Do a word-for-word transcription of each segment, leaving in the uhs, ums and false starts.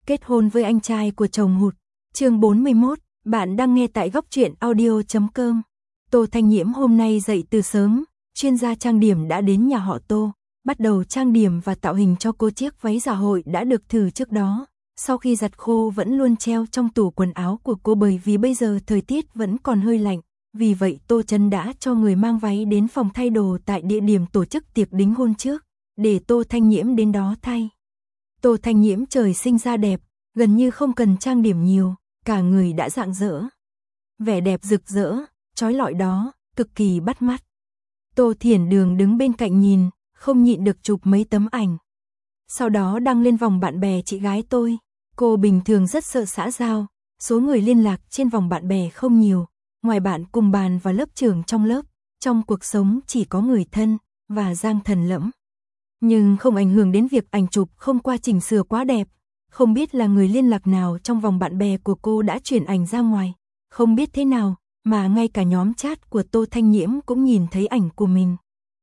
kết hôn với anh trai của chồng hụt. Chương bốn mươi mốt, bạn đang nghe tại góc truyện audio chấm com. Tô Thanh Nhiễm hôm nay dậy từ sớm, chuyên gia trang điểm đã đến nhà họ Tô, bắt đầu trang điểm và tạo hình cho cô chiếc váy dạ hội đã được thử trước đó. Sau khi giặt khô vẫn luôn treo trong tủ quần áo của cô bởi vì bây giờ thời tiết vẫn còn hơi lạnh. Vì vậy Tô Trân đã cho người mang váy đến phòng thay đồ tại địa điểm tổ chức tiệc đính hôn trước, để Tô Thanh Nhiễm đến đó thay. Tô Thanh Nhiễm trời sinh ra đẹp, gần như không cần trang điểm nhiều, cả người đã rạng rỡ. Vẻ đẹp rực rỡ, chói lọi đó, cực kỳ bắt mắt. Tô Thiển Đường đứng bên cạnh nhìn, không nhịn được chụp mấy tấm ảnh. Sau đó đăng lên vòng bạn bè chị gái tôi. Cô bình thường rất sợ xã giao, số người liên lạc trên vòng bạn bè không nhiều. Ngoài bạn cùng bàn và lớp trưởng trong lớp, trong cuộc sống chỉ có người thân và Giang Thần Lẫm. Nhưng không ảnh hưởng đến việc ảnh chụp không qua chỉnh sửa quá đẹp. Không biết là người liên lạc nào trong vòng bạn bè của cô đã chuyển ảnh ra ngoài. Không biết thế nào mà ngay cả nhóm chat của Tô Thanh Nhiễm cũng nhìn thấy ảnh của mình.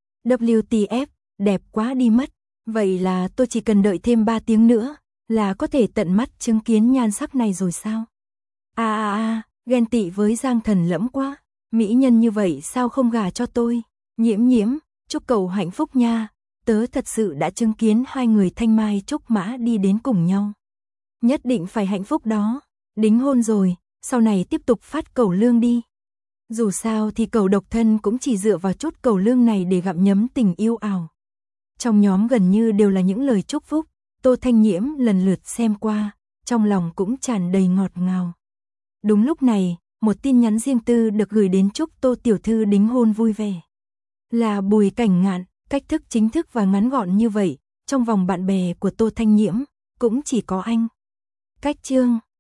W T F, đẹp quá đi mất. Vậy là tôi chỉ cần đợi thêm ba tiếng nữa là có thể tận mắt chứng kiến nhan sắc này rồi sao? À à à, ghen tị với Giang Thần Lẫm quá. Mỹ nhân như vậy sao không gả cho tôi? Nhiễm Nhiễm, chúc cậu hạnh phúc nha. Tớ thật sự đã chứng kiến hai người thanh mai trúc mã đi đến cùng nhau. Nhất định phải hạnh phúc đó. Đính hôn rồi, sau này tiếp tục phát cẩu lương đi. Dù sao thì cẩu độc thân cũng chỉ dựa vào chút cẩu lương này để gặm nhấm tình yêu ảo. Trong nhóm gần như đều là những lời chúc phúc. Tô Thanh Nhiễm lần lượt xem qua, trong lòng cũng tràn đầy ngọt ngào. Đúng lúc này, một tin nhắn riêng tư được gửi đến chúc Tô tiểu thư đính hôn vui vẻ. Là Bùi Cảnh Ngạn, cách thức chính thức và ngắn gọn như vậy, trong vòng bạn bè của Tô Thanh Nhiễm, cũng chỉ có anh. Cách chương